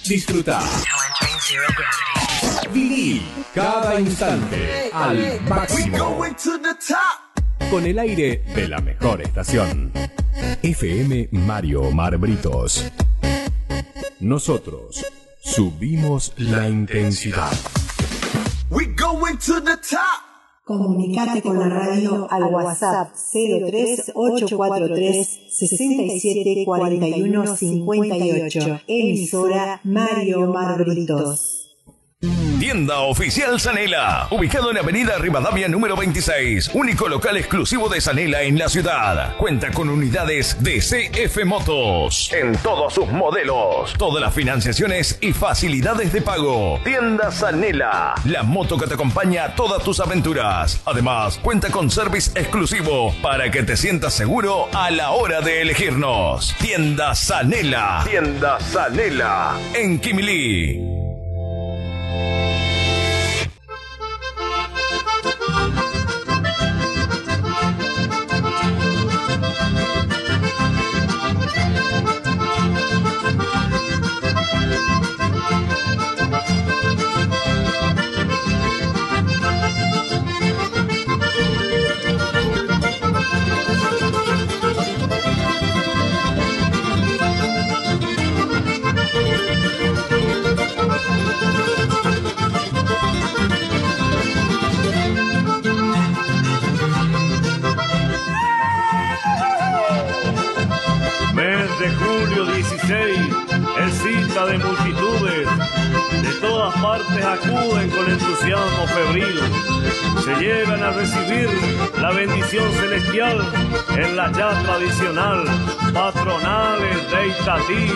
Disfruta. Viví cada instante al máximo. Con el aire de la mejor estación. FM Mario Omar Britos. Nosotros subimos la intensidad. Comunicate con la radio al WhatsApp 03843 674158. Emisora Mario Omar Britos. Tienda Oficial Zanela, ubicado en Avenida Rivadavia número 26, único local exclusivo de Zanela en la ciudad. Cuenta con unidades de CF Motos en todos sus modelos, todas las financiaciones y facilidades de pago. Tienda Zanela, la moto que te acompaña a todas tus aventuras. Además, cuenta con service exclusivo para que te sientas seguro a la hora de elegirnos. Tienda Zanela en Quimilí. De julio 16 es cita de multitudes, de todas partes acuden con entusiasmo febril, se llegan a recibir la bendición celestial en la ya tradicional patronales de Itatí.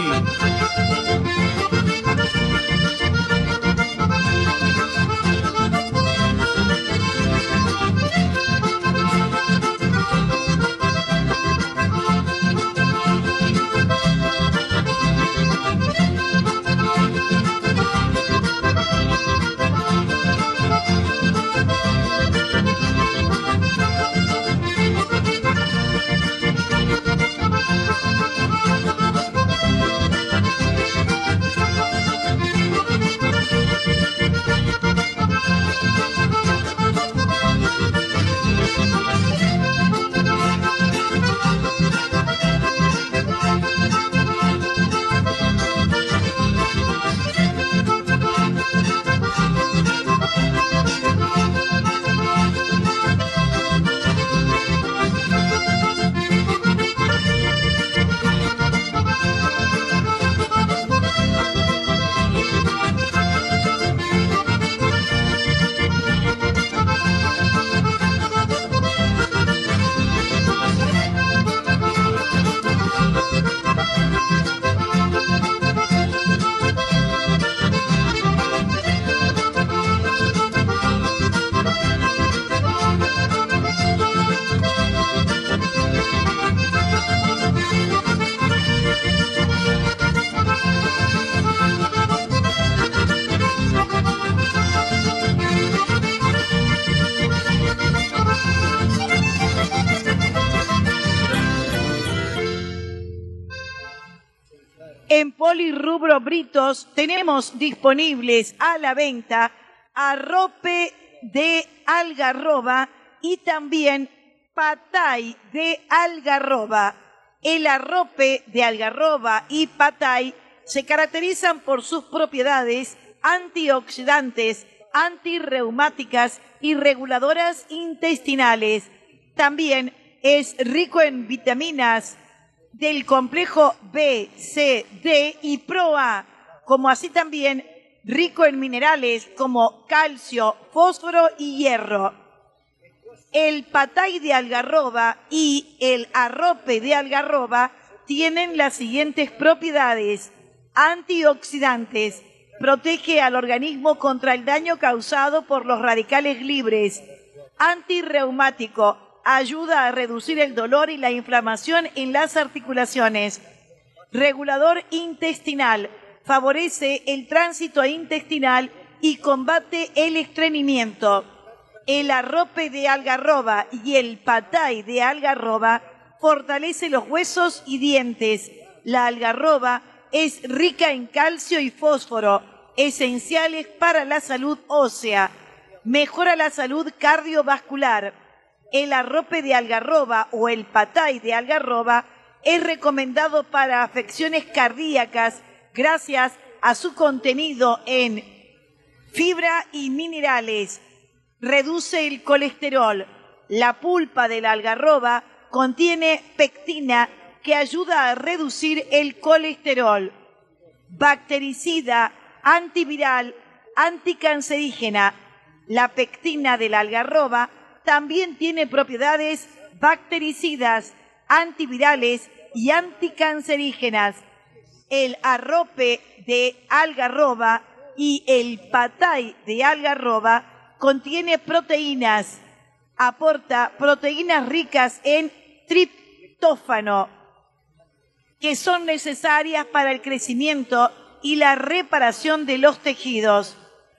En Polirrubro Britos tenemos disponibles a la venta arrope de algarroba y también patay de algarroba. El arrope de algarroba y patay se caracterizan por sus propiedades antioxidantes, antirreumáticas y reguladoras intestinales. También es rico en vitaminas del complejo B, C, D y Pro-A, como así también rico en minerales como calcio, fósforo y hierro. El patay de algarroba y el arrope de algarroba tienen las siguientes propiedades: antioxidantes, protege al organismo contra el daño causado por los radicales libres; antirreumático, ayuda a reducir el dolor y la inflamación en las articulaciones; regulador intestinal, favorece el tránsito intestinal y combate el estreñimiento. El arrope de algarroba y el patay de algarroba fortalece los huesos y dientes. La algarroba es rica en calcio y fósforo, esenciales para la salud ósea. Mejora la salud cardiovascular. El arrope de algarroba o el patay de algarroba es recomendado para afecciones cardíacas gracias a su contenido en fibra y minerales. Reduce el colesterol. La pulpa de la algarroba contiene pectina que ayuda a reducir el colesterol. Bactericida, antiviral, anticancerígena. La pectina de la algarroba también tiene propiedades bactericidas, antivirales y anticancerígenas. El arrope de algarroba y el patay de algarroba contiene proteínas. Aporta proteínas ricas en triptófano, que son necesarias para el crecimiento y la reparación de los tejidos.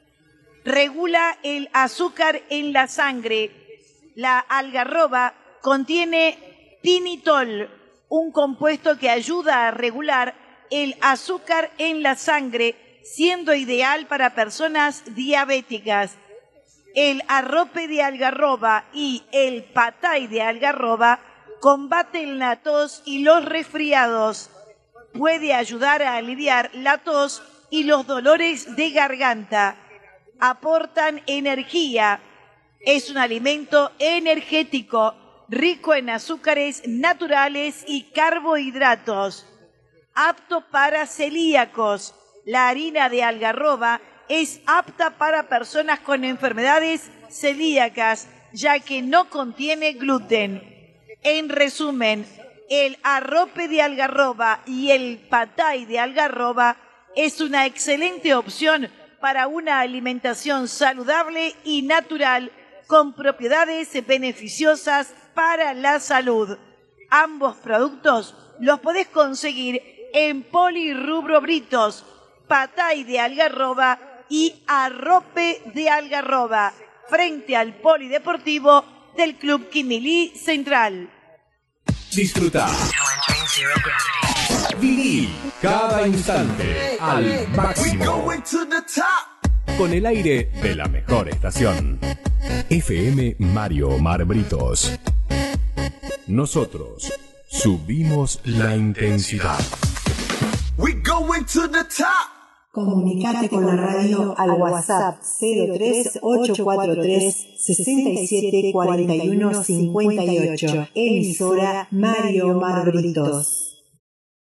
Regula el azúcar en la sangre. La algarroba contiene tinitol, un compuesto que ayuda a regular el azúcar en la sangre, siendo ideal para personas diabéticas. El arrope de algarroba y el patay de algarroba combaten la tos y los resfriados. Puede ayudar a aliviar la tos y los dolores de garganta. Aportan energía. Es un alimento energético, rico en azúcares naturales y carbohidratos. Apto para celíacos. La harina de algarroba es apta para personas con enfermedades celíacas, ya que no contiene gluten. En resumen, el arrope de algarroba y el patay de algarroba es una excelente opción para una alimentación saludable y natural con propiedades beneficiosas para la salud. Ambos productos los podés conseguir en Polirrubro Britos, patay de algarroba y arrope de algarroba, frente al Polideportivo del Club Quimilí Central. Disfruta. Viví cada instante al máximo. Con el aire de la mejor estación. FM Mario Omar Britos. Nosotros subimos la intensidad. Comunicate con la radio al WhatsApp 03843 674158. Emisora Mario Omar Britos.